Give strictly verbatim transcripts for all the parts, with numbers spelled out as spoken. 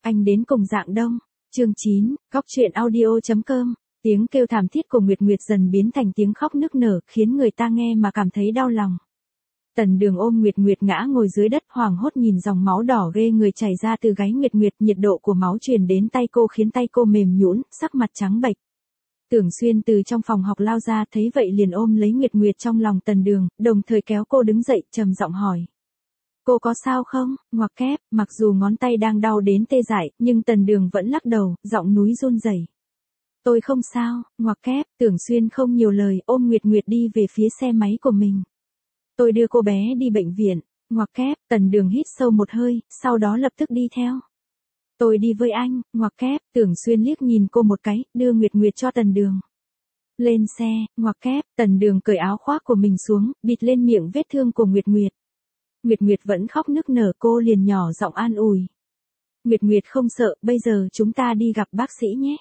Anh đến cùng dạng đông. Chương chín, Góc truyện audio chấm com. Tiếng kêu thảm thiết của Nguyệt Nguyệt dần biến thành tiếng khóc nức nở, khiến người ta nghe mà cảm thấy đau lòng. Tần Đường ôm Nguyệt Nguyệt ngã ngồi dưới đất, hoảng hốt nhìn dòng máu đỏ ghê người chảy ra từ gáy Nguyệt Nguyệt, nhiệt độ của máu truyền đến tay cô khiến tay cô mềm nhũn, sắc mặt trắng bệch. Tưởng Xuyên từ trong phòng học lao ra, thấy vậy liền ôm lấy Nguyệt Nguyệt trong lòng Tần Đường, đồng thời kéo cô đứng dậy, trầm giọng hỏi: "Cô có sao không?" Ngoặc kép, mặc dù ngón tay đang đau đến tê dại, nhưng Tần Đường vẫn lắc đầu, giọng núi run rẩy: "Tôi không sao." Ngoặc kép, Tưởng Xuyên không nhiều lời, ôm Nguyệt Nguyệt đi về phía xe máy của mình. "Tôi đưa cô bé đi bệnh viện." Ngoặc kép, Tần Đường hít sâu một hơi, sau đó lập tức đi theo. "Tôi đi với anh." Ngoặc kép, Tưởng Xuyên liếc nhìn cô một cái, đưa Nguyệt Nguyệt cho Tần Đường. Lên xe. Ngoặc kép, Tần Đường cởi áo khoác của mình xuống, bịt lên miệng vết thương của Nguyệt Nguyệt. Nguyệt Nguyệt vẫn khóc nức nở, cô liền nhỏ giọng an ủi: "Nguyệt Nguyệt không sợ, bây giờ chúng ta đi gặp bác sĩ nhé.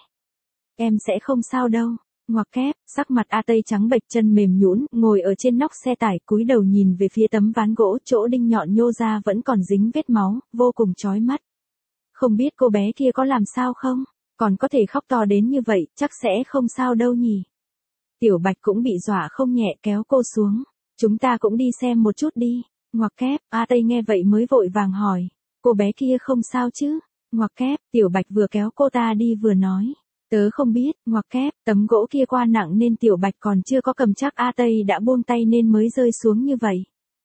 Em sẽ không sao đâu." Ngoặc kép, sắc mặt A Tây trắng bệch, chân mềm nhũn, ngồi ở trên nóc xe tải, cúi đầu nhìn về phía tấm ván gỗ, chỗ đinh nhọn nhô ra vẫn còn dính vết máu, vô cùng chói mắt. Không biết cô bé kia có làm sao không? Còn có thể khóc to đến như vậy, chắc sẽ không sao đâu nhỉ. Tiểu Bạch cũng bị dọa không nhẹ, kéo cô xuống. "Chúng ta cũng đi xem một chút đi." Ngoặc kép, A Tây nghe vậy mới vội vàng hỏi: "Cô bé kia không sao chứ?" Ngoặc kép, Tiểu Bạch vừa kéo cô ta đi vừa nói: "Tớ không biết." Ngoặc kép, tấm gỗ kia qua nặng nên Tiểu Bạch còn chưa có cầm chắc, A Tây đã buông tay nên mới rơi xuống như vậy.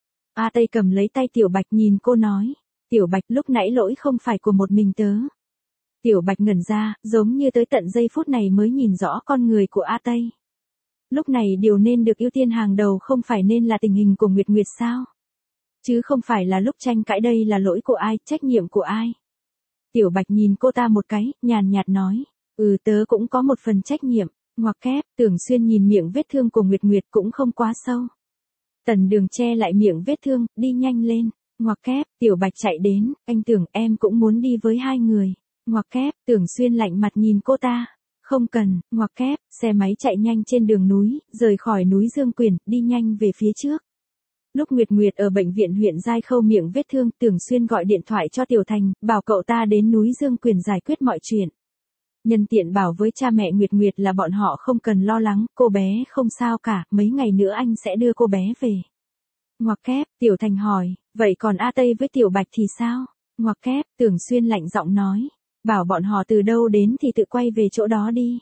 A Tây cầm lấy tay Tiểu Bạch, nhìn cô nói: "Tiểu Bạch, lúc nãy lỗi không phải của một mình tớ." Tiểu Bạch ngẩn ra, giống như tới tận giây phút này mới nhìn rõ con người của A Tây. Lúc này điều nên được ưu tiên hàng đầu không phải nên là tình hình của Nguyệt Nguyệt sao? Chứ không phải là lúc tranh cãi đây là lỗi của ai, trách nhiệm của ai? Tiểu Bạch nhìn cô ta một cái, nhàn nhạt nói: "Ừ, tớ cũng có một phần trách nhiệm." Ngoặc kép, Tưởng Xuyên nhìn miệng vết thương của Nguyệt Nguyệt cũng không quá sâu. Tần Đường che lại miệng vết thương, đi nhanh lên. Ngoặc kép, Tiểu Bạch chạy đến: "Anh Tưởng, em cũng muốn đi với hai người." Ngoặc kép, Tưởng Xuyên lạnh mặt nhìn cô ta: "Không cần." Ngoặc kép, xe máy chạy nhanh trên đường núi, rời khỏi núi Dương Quyền, đi nhanh về phía trước. Lúc Nguyệt Nguyệt ở bệnh viện huyện Giai Khâu miệng vết thương, Tưởng Xuyên gọi điện thoại cho Tiểu Thành, bảo cậu ta đến núi Dương Quyền giải quyết mọi chuyện. Nhân tiện bảo với cha mẹ Nguyệt Nguyệt là bọn họ không cần lo lắng, cô bé không sao cả, mấy ngày nữa anh sẽ đưa cô bé về. Ngoặc kép, Tiểu Thành hỏi: "Vậy còn A Tây với Tiểu Bạch thì sao?" Ngoặc kép, Tưởng Xuyên lạnh giọng nói: "Bảo bọn họ từ đâu đến thì tự quay về chỗ đó đi."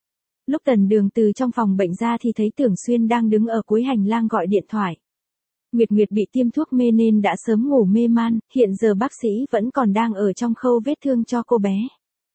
Lúc Tần Đường từ trong phòng bệnh ra thì thấy Tưởng Xuyên đang đứng ở cuối hành lang gọi điện thoại. Nguyệt Nguyệt bị tiêm thuốc mê nên đã sớm ngủ mê man, hiện giờ bác sĩ vẫn còn đang ở trong khâu vết thương cho cô bé.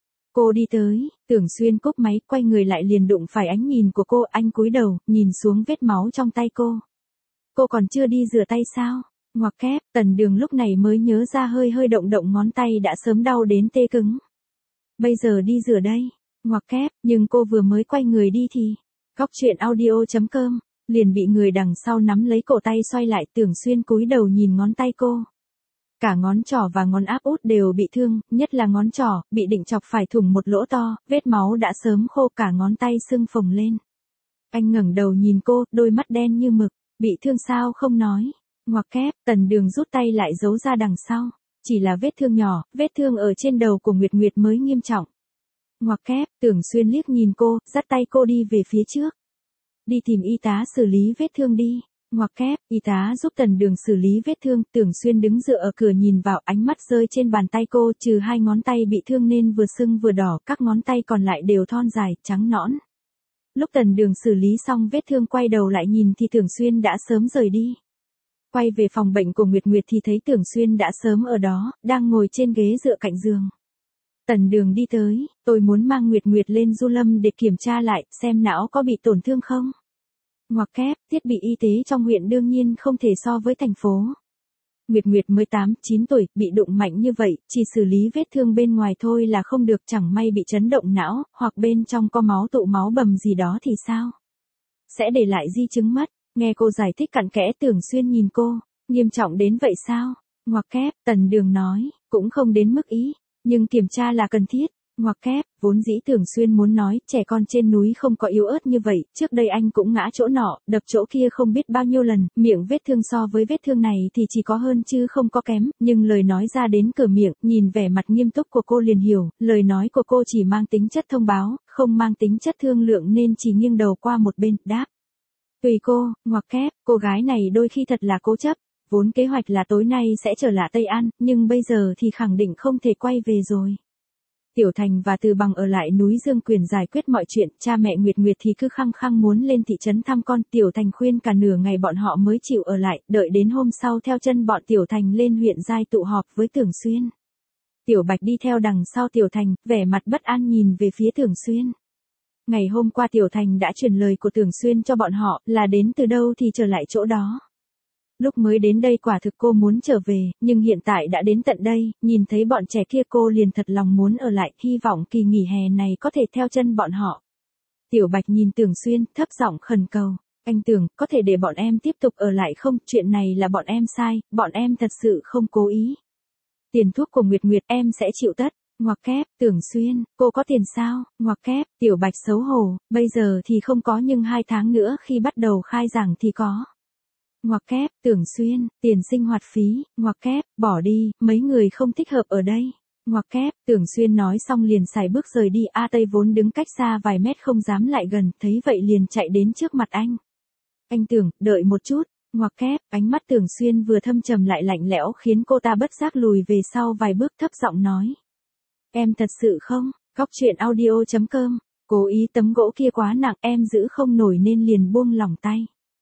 Cô đi tới, Tưởng Xuyên cúp máy, quay người lại liền đụng phải ánh nhìn của cô, anh cúi đầu, nhìn xuống vết máu trong tay cô. "Cô còn chưa đi rửa tay sao?" Ngoặc kép, Tần Đường lúc này mới nhớ ra, hơi hơi động động ngón tay đã sớm đau đến tê cứng. "Bây giờ đi rửa đây." Ngoặc kép, nhưng cô vừa mới quay người đi thì Góc truyện audio chấm com liền bị người đằng sau nắm lấy cổ tay xoay lại. Tưởng Xuyên cúi đầu nhìn ngón tay cô. Cả ngón trỏ và ngón áp út đều bị thương, nhất là ngón trỏ, bị định chọc phải thủng một lỗ to, vết máu đã sớm khô, cả ngón tay sưng phồng lên. Anh ngẩng đầu nhìn cô, đôi mắt đen như mực: "Bị thương sao không nói?" Ngoặc kép, Tần Đường rút tay lại giấu ra đằng sau. "Chỉ là vết thương nhỏ, vết thương ở trên đầu của Nguyệt Nguyệt mới nghiêm trọng." Ngoặc kép, Tưởng Xuyên liếc nhìn cô, dắt tay cô đi về phía trước. "Đi tìm y tá xử lý vết thương đi." Ngoặc kép, y tá giúp Tần Đường xử lý vết thương. Tưởng Xuyên đứng dựa ở cửa nhìn vào, ánh mắt rơi trên bàn tay cô, trừ hai ngón tay bị thương nên vừa sưng vừa đỏ, các ngón tay còn lại đều thon dài, trắng nõn. Lúc Tần Đường xử lý xong vết thương quay đầu lại nhìn thì Tưởng Xuyên đã sớm rời đi. Quay về phòng bệnh của Nguyệt Nguyệt thì thấy Tưởng Xuyên đã sớm ở đó, đang ngồi trên ghế dựa cạnh giường. Tần Đường đi tới: "Tôi muốn mang Nguyệt Nguyệt lên Du Lâm để kiểm tra lại, xem não có bị tổn thương không." Ngoặc kép, thiết bị y tế trong huyện đương nhiên không thể so với thành phố. Nguyệt Nguyệt mới tám, chín tuổi, bị đụng mạnh như vậy, chỉ xử lý vết thương bên ngoài thôi là không được, chẳng may bị chấn động não, hoặc bên trong có máu tụ máu bầm gì đó thì sao? Sẽ để lại di chứng mất. Nghe cô giải thích cặn kẽ, Tưởng Xuyên nhìn cô: "Nghiêm trọng đến vậy sao?" Ngoặc kép, Tần Đường nói: "Cũng không đến mức ý, nhưng kiểm tra là cần thiết." Ngoặc kép, vốn dĩ Tưởng Xuyên muốn nói, trẻ con trên núi không có yếu ớt như vậy, trước đây anh cũng ngã chỗ nọ, đập chỗ kia không biết bao nhiêu lần, miệng vết thương so với vết thương này thì chỉ có hơn chứ không có kém, nhưng lời nói ra đến cửa miệng, nhìn vẻ mặt nghiêm túc của cô liền hiểu, lời nói của cô chỉ mang tính chất thông báo, không mang tính chất thương lượng nên chỉ nghiêng đầu qua một bên, đáp. Tùy cô, ngoặc kép, cô gái này đôi khi thật là cố chấp, vốn kế hoạch là tối nay sẽ trở lại Tây An, nhưng bây giờ thì khẳng định không thể quay về rồi. Tiểu Thành và Từ Bằng ở lại núi Dương Quyền giải quyết mọi chuyện, cha mẹ Nguyệt Nguyệt thì cứ khăng khăng muốn lên thị trấn thăm con, Tiểu Thành khuyên cả nửa ngày bọn họ mới chịu ở lại, đợi đến hôm sau theo chân bọn Tiểu Thành lên huyện Giai tụ họp với Tưởng Xuyên. Tiểu Bạch đi theo đằng sau Tiểu Thành, vẻ mặt bất an nhìn về phía Tưởng Xuyên. Ngày hôm qua Tiểu Thành đã truyền lời của Tưởng Xuyên cho bọn họ, là đến từ đâu thì trở lại chỗ đó. Lúc mới đến đây quả thực cô muốn trở về, nhưng hiện tại đã đến tận đây, nhìn thấy bọn trẻ kia cô liền thật lòng muốn ở lại, hy vọng kỳ nghỉ hè này có thể theo chân bọn họ. Tiểu Bạch nhìn Tưởng Xuyên, thấp giọng khẩn cầu, anh Tưởng, có thể để bọn em tiếp tục ở lại không, chuyện này là bọn em sai, bọn em thật sự không cố ý. Tiền thuốc của Nguyệt Nguyệt em sẽ chịu tất. Ngoặc kép, Tưởng Xuyên, cô có tiền sao? Ngoặc kép, Tiểu Bạch xấu hổ, bây giờ thì không có nhưng hai tháng nữa khi bắt đầu khai giảng thì có. Ngoặc kép, Tưởng Xuyên, tiền sinh hoạt phí, ngoặc kép, bỏ đi, mấy người không thích hợp ở đây. Ngoặc kép, Tưởng Xuyên nói xong liền xài bước rời đi, A Tây vốn đứng cách xa vài mét không dám lại gần, thấy vậy liền chạy đến trước mặt anh. Anh Tưởng, đợi một chút. Ngoặc kép, ánh mắt Tưởng Xuyên vừa thâm trầm lại lạnh lẽo khiến cô ta bất giác lùi về sau vài bước, thấp giọng nói. Em thật sự không? Góc truyện audio chấm com, cố ý tấm gỗ kia quá nặng em giữ không nổi nên liền buông lỏng tay.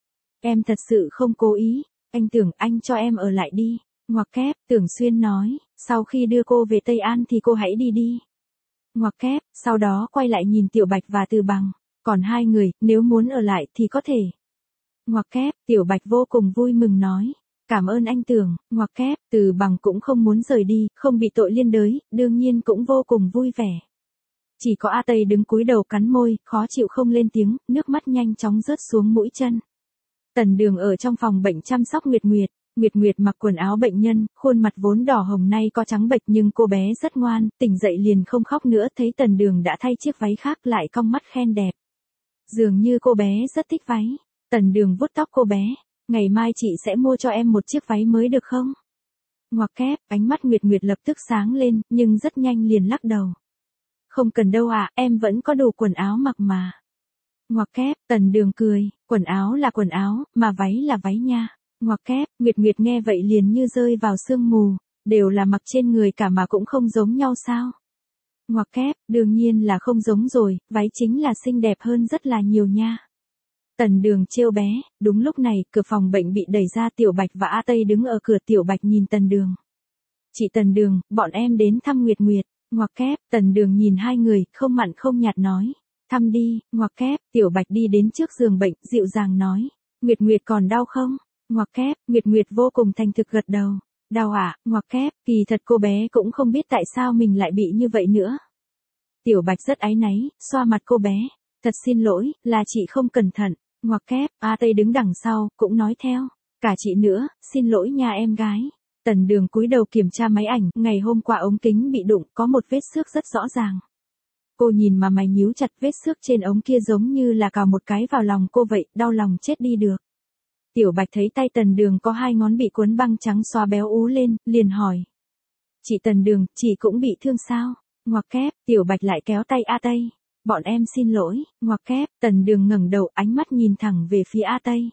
Em thật sự không cố ý, anh Tưởng anh cho em ở lại đi. Ngoặc kép, Tưởng Xuyên nói, sau khi đưa cô về Tây An thì cô hãy đi đi. Ngoặc kép, sau đó quay lại nhìn Tiểu Bạch và Từ Bằng, còn hai người, nếu muốn ở lại thì có thể. Ngoặc kép, Tiểu Bạch vô cùng vui mừng nói. Cảm ơn anh Tưởng, ngoặc kép, Từ Bằng cũng không muốn rời đi, không bị tội liên đới, đương nhiên cũng vô cùng vui vẻ. Chỉ có A Tây đứng cúi đầu cắn môi, khó chịu không lên tiếng, nước mắt nhanh chóng rớt xuống mũi chân. Tần Đường ở trong phòng bệnh chăm sóc Nguyệt Nguyệt, Nguyệt Nguyệt mặc quần áo bệnh nhân, khuôn mặt vốn đỏ hồng nay có trắng bệch nhưng cô bé rất ngoan, tỉnh dậy liền không khóc nữa, thấy Tần Đường đã thay chiếc váy khác lại cong mắt khen đẹp. Dường như cô bé rất thích váy, Tần Đường vuốt tóc cô bé. Ngày mai chị sẽ mua cho em một chiếc váy mới được không? Ngoặc kép, ánh mắt Nguyệt Nguyệt lập tức sáng lên, nhưng rất nhanh liền lắc đầu. Không cần đâu ạ, à, em vẫn có đủ quần áo mặc mà. Ngoặc kép, Tần Đường cười, quần áo là quần áo, mà váy là váy nha. Ngoặc kép, Nguyệt Nguyệt nghe vậy liền như rơi vào sương mù, đều là mặc trên người cả mà cũng không giống nhau sao? Ngoặc kép, đương nhiên là không giống rồi, váy chính là xinh đẹp hơn rất là nhiều nha. Tần Đường trêu bé, đúng lúc này, cửa phòng bệnh bị đẩy ra, Tiểu Bạch và A Tây đứng ở cửa, Tiểu Bạch nhìn Tần Đường. Chị Tần Đường, bọn em đến thăm Nguyệt Nguyệt. Ngoặc kép, Tần Đường nhìn hai người, không mặn không nhạt nói. Thăm đi, ngoặc kép, Tiểu Bạch đi đến trước giường bệnh, dịu dàng nói. Nguyệt Nguyệt còn đau không? Ngoặc kép, Nguyệt Nguyệt vô cùng thành thực gật đầu. Đau à, ngoặc kép, kỳ thật cô bé cũng không biết tại sao mình lại bị như vậy nữa. Tiểu Bạch rất áy náy, xoa mặt cô bé. Thật xin lỗi, là chị không cẩn thận. Ngoặc kép, A Tây đứng đằng sau, cũng nói theo. Cả chị nữa, xin lỗi nha em gái. Tần Đường cúi đầu kiểm tra máy ảnh, ngày hôm qua ống kính bị đụng, có một vết xước rất rõ ràng. Cô nhìn mà mày nhíu chặt, vết xước trên ống kia giống như là cào một cái vào lòng cô vậy, đau lòng chết đi được. Tiểu Bạch thấy tay Tần Đường có hai ngón bị cuốn băng trắng xóa béo ú lên, liền hỏi. Chị Tần Đường, chị cũng bị thương sao? Ngoặc kép, Tiểu Bạch lại kéo tay A Tây. Bọn em xin lỗi, ngoặc kép, Tần Đường ngẩng đầu, ánh mắt nhìn thẳng về phía A Tây.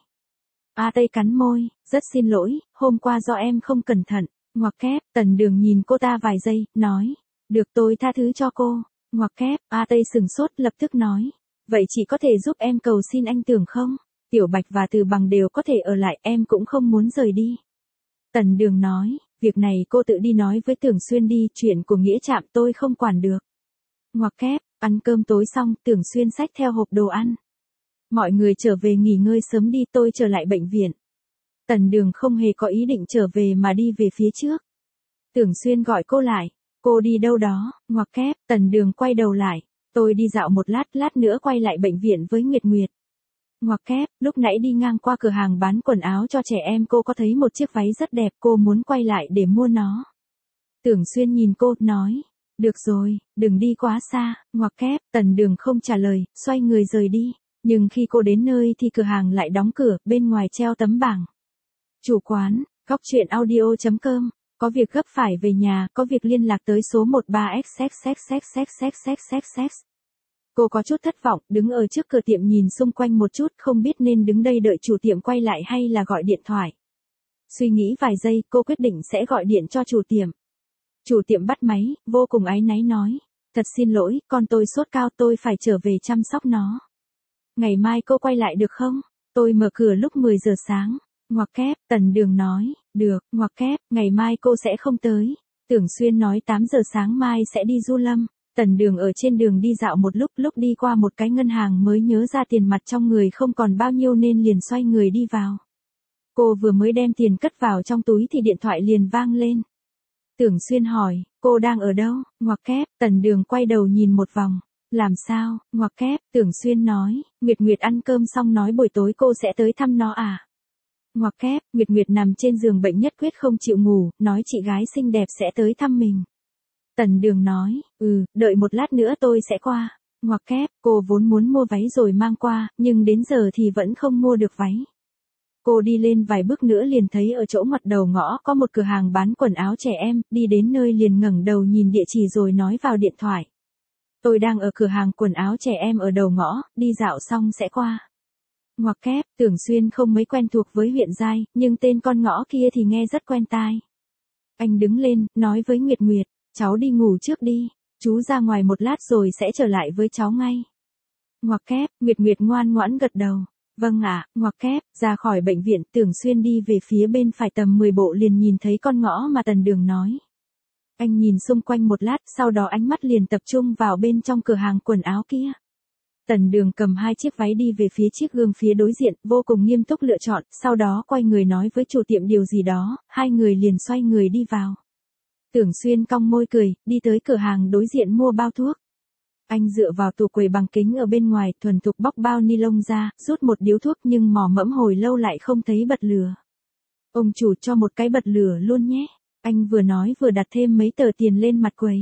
A Tây cắn môi, rất xin lỗi, hôm qua do em không cẩn thận. Ngoặc kép, Tần Đường nhìn cô ta vài giây, nói. Được, tôi tha thứ cho cô. Ngoặc kép, A Tây sừng sốt, lập tức nói. Vậy chị có thể giúp em cầu xin anh Tưởng không? Tiểu Bạch và Từ Bằng đều có thể ở lại, em cũng không muốn rời đi. Tần Đường nói, việc này cô tự đi nói với Tưởng Xuyên đi, chuyện của Nghĩa Trạm tôi không quản được. Ngoặc kép, ăn cơm tối xong, Tưởng Xuyên xách theo hộp đồ ăn. Mọi người trở về nghỉ ngơi sớm đi, tôi trở lại bệnh viện. Tần Đường không hề có ý định trở về mà đi về phía trước. Tưởng Xuyên gọi cô lại. Cô đi đâu đó? Ngoặc kép, Tần Đường quay đầu lại. Tôi đi dạo một lát, lát nữa quay lại bệnh viện với Nguyệt Nguyệt. Ngoặc kép, lúc nãy đi ngang qua cửa hàng bán quần áo cho trẻ em, cô có thấy một chiếc váy rất đẹp, cô muốn quay lại để mua nó. Tưởng Xuyên nhìn cô, nói. Được rồi, đừng đi quá xa, ngoặc kép, Tần Đường không trả lời, xoay người rời đi. Nhưng khi cô đến nơi thì cửa hàng lại đóng cửa, bên ngoài treo tấm bảng. Chủ quán, góc truyện audio chấm com, có việc gấp phải về nhà, có việc liên lạc tới số một ba x x x x x x x x. Cô có chút thất vọng, đứng ở trước cửa tiệm nhìn xung quanh một chút, không biết nên đứng đây đợi chủ tiệm quay lại hay là gọi điện thoại. Suy nghĩ vài giây, cô quyết định sẽ gọi điện cho chủ tiệm. Chủ tiệm bắt máy, vô cùng áy náy nói. Thật xin lỗi, con tôi sốt cao, tôi phải trở về chăm sóc nó. Ngày mai cô quay lại được không? Tôi mở cửa lúc mười giờ sáng. Ngoặc kép, Tần Đường nói. Được, ngoặc kép, ngày mai cô sẽ không tới. Tưởng Xuyên nói tám giờ sáng mai sẽ đi Du Lâm. Tần Đường ở trên đường đi dạo một lúc, lúc đi qua một cái ngân hàng mới nhớ ra tiền mặt trong người không còn bao nhiêu nên liền xoay người đi vào. Cô vừa mới đem tiền cất vào trong túi thì điện thoại liền vang lên. Tưởng Xuyên hỏi, cô đang ở đâu? Ngoặc kép, Tần Đường quay đầu nhìn một vòng. Làm sao? Ngoặc kép, Tưởng Xuyên nói, Nguyệt Nguyệt ăn cơm xong nói buổi tối cô sẽ tới thăm nó à? Ngoặc kép, Nguyệt Nguyệt nằm trên giường bệnh nhất quyết không chịu ngủ, nói chị gái xinh đẹp sẽ tới thăm mình. Tần Đường nói, ừ, đợi một lát nữa tôi sẽ qua. Ngoặc kép, cô vốn muốn mua váy rồi mang qua, nhưng đến giờ thì vẫn không mua được váy. Cô đi lên vài bước nữa liền thấy ở chỗ ngoặt đầu ngõ có một cửa hàng bán quần áo trẻ em, đi đến nơi liền ngẩng đầu nhìn địa chỉ rồi nói vào điện thoại. Tôi đang ở cửa hàng quần áo trẻ em ở đầu ngõ, đi dạo xong sẽ qua. Ngoặc kép, Tưởng Xuyên không mấy quen thuộc với huyện Giai, nhưng tên con ngõ kia thì nghe rất quen tai. Anh đứng lên, nói với Nguyệt Nguyệt, cháu đi ngủ trước đi, chú ra ngoài một lát rồi sẽ trở lại với cháu ngay. Ngoặc kép, Nguyệt Nguyệt ngoan ngoãn gật đầu. Vâng ạ, ngoặc kép, ra khỏi bệnh viện, Tưởng Xuyên đi về phía bên phải tầm mười bộ liền nhìn thấy con ngõ mà Tần Đường nói. Anh nhìn xung quanh một lát, sau đó ánh mắt liền tập trung vào bên trong cửa hàng quần áo kia. Tần Đường cầm hai chiếc váy đi về phía chiếc gương phía đối diện, vô cùng nghiêm túc lựa chọn, sau đó quay người nói với chủ tiệm điều gì đó, hai người liền xoay người đi vào. Tưởng Xuyên cong môi cười, đi tới cửa hàng đối diện mua bao thuốc. Anh dựa vào tủ quầy bằng kính ở bên ngoài, thuần thục bóc bao ni lông ra, rút một điếu thuốc nhưng mò mẫm hồi lâu lại không thấy bật lửa. Ông chủ cho một cái bật lửa luôn nhé. Anh vừa nói vừa đặt thêm mấy tờ tiền lên mặt quầy.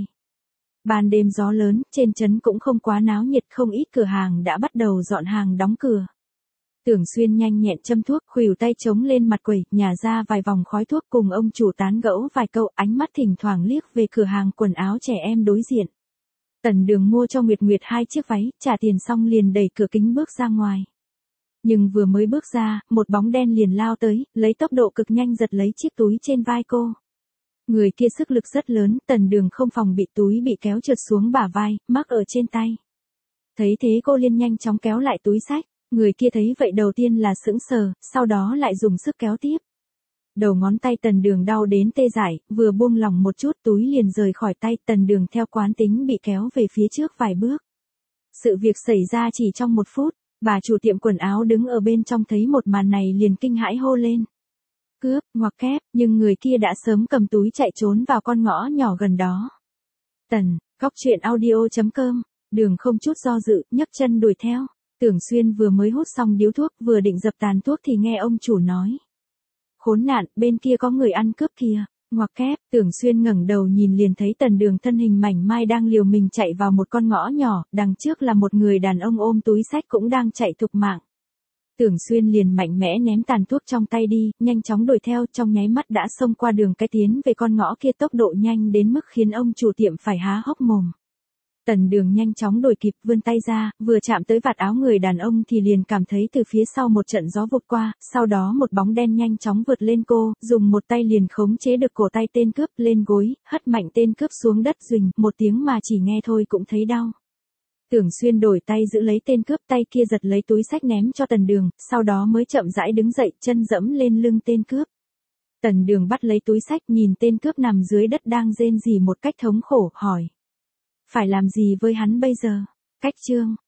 Ban đêm gió lớn, trên trấn cũng không quá náo nhiệt, không ít cửa hàng đã bắt đầu dọn hàng đóng cửa. Tưởng Xuyên nhanh nhẹn châm thuốc, khuỷu tay chống lên mặt quầy, nhả ra vài vòng khói thuốc cùng ông chủ tán gẫu vài câu, ánh mắt thỉnh thoảng liếc về cửa hàng quần áo trẻ em đối diện. Tần Đường mua cho Nguyệt Nguyệt hai chiếc váy, trả tiền xong liền đẩy cửa kính bước ra ngoài. Nhưng vừa mới bước ra, một bóng đen liền lao tới, lấy tốc độ cực nhanh giật lấy chiếc túi trên vai cô. Người kia sức lực rất lớn, Tần Đường không phòng bị túi bị kéo trượt xuống bả vai, mắc ở trên tay. Thấy thế cô liền nhanh chóng kéo lại túi xách, người kia thấy vậy đầu tiên là sững sờ, sau đó lại dùng sức kéo tiếp. Đầu ngón tay Tần Đường đau đến tê dại, vừa buông lỏng một chút túi liền rời khỏi tay, Tần Đường theo quán tính bị kéo về phía trước vài bước. Sự việc xảy ra chỉ trong một phút, bà chủ tiệm quần áo đứng ở bên trong thấy một màn này liền kinh hãi hô lên. Cướp, ngoặc kép, nhưng người kia đã sớm cầm túi chạy trốn vào con ngõ nhỏ gần đó. Tần, góc truyện audio chấm com, Đường không chút do dự, nhấc chân đuổi theo. Tưởng Xuyên vừa mới hút xong điếu thuốc, vừa định dập tàn thuốc thì nghe ông chủ nói. Khốn nạn, bên kia có người ăn cướp kìa. Ngoặc kép, Tưởng Xuyên ngẩng đầu nhìn liền thấy Tần Đường thân hình mảnh mai đang liều mình chạy vào một con ngõ nhỏ, đằng trước là một người đàn ông ôm túi xách cũng đang chạy thục mạng. Tưởng Xuyên liền mạnh mẽ ném tàn thuốc trong tay đi, nhanh chóng đuổi theo, trong nháy mắt đã xông qua đường cái tiến về con ngõ kia, tốc độ nhanh đến mức khiến ông chủ tiệm phải há hốc mồm. Tần Đường nhanh chóng đuổi kịp, vươn tay ra, vừa chạm tới vạt áo người đàn ông thì liền cảm thấy từ phía sau một trận gió vụt qua, sau đó một bóng đen nhanh chóng vượt lên cô, dùng một tay liền khống chế được cổ tay tên cướp lên gối, hất mạnh tên cướp xuống đất, duỳnh, một tiếng mà chỉ nghe thôi cũng thấy đau. Tưởng Xuyên đổi tay giữ lấy tên cướp, tay kia giật lấy túi xách ném cho Tần Đường, sau đó mới chậm rãi đứng dậy, chân dẫm lên lưng tên cướp. Tần Đường bắt lấy túi xách, nhìn tên cướp nằm dưới đất đang rên rỉ một cách thống khổ, hỏi. Phải làm gì với hắn bây giờ? Cách chương.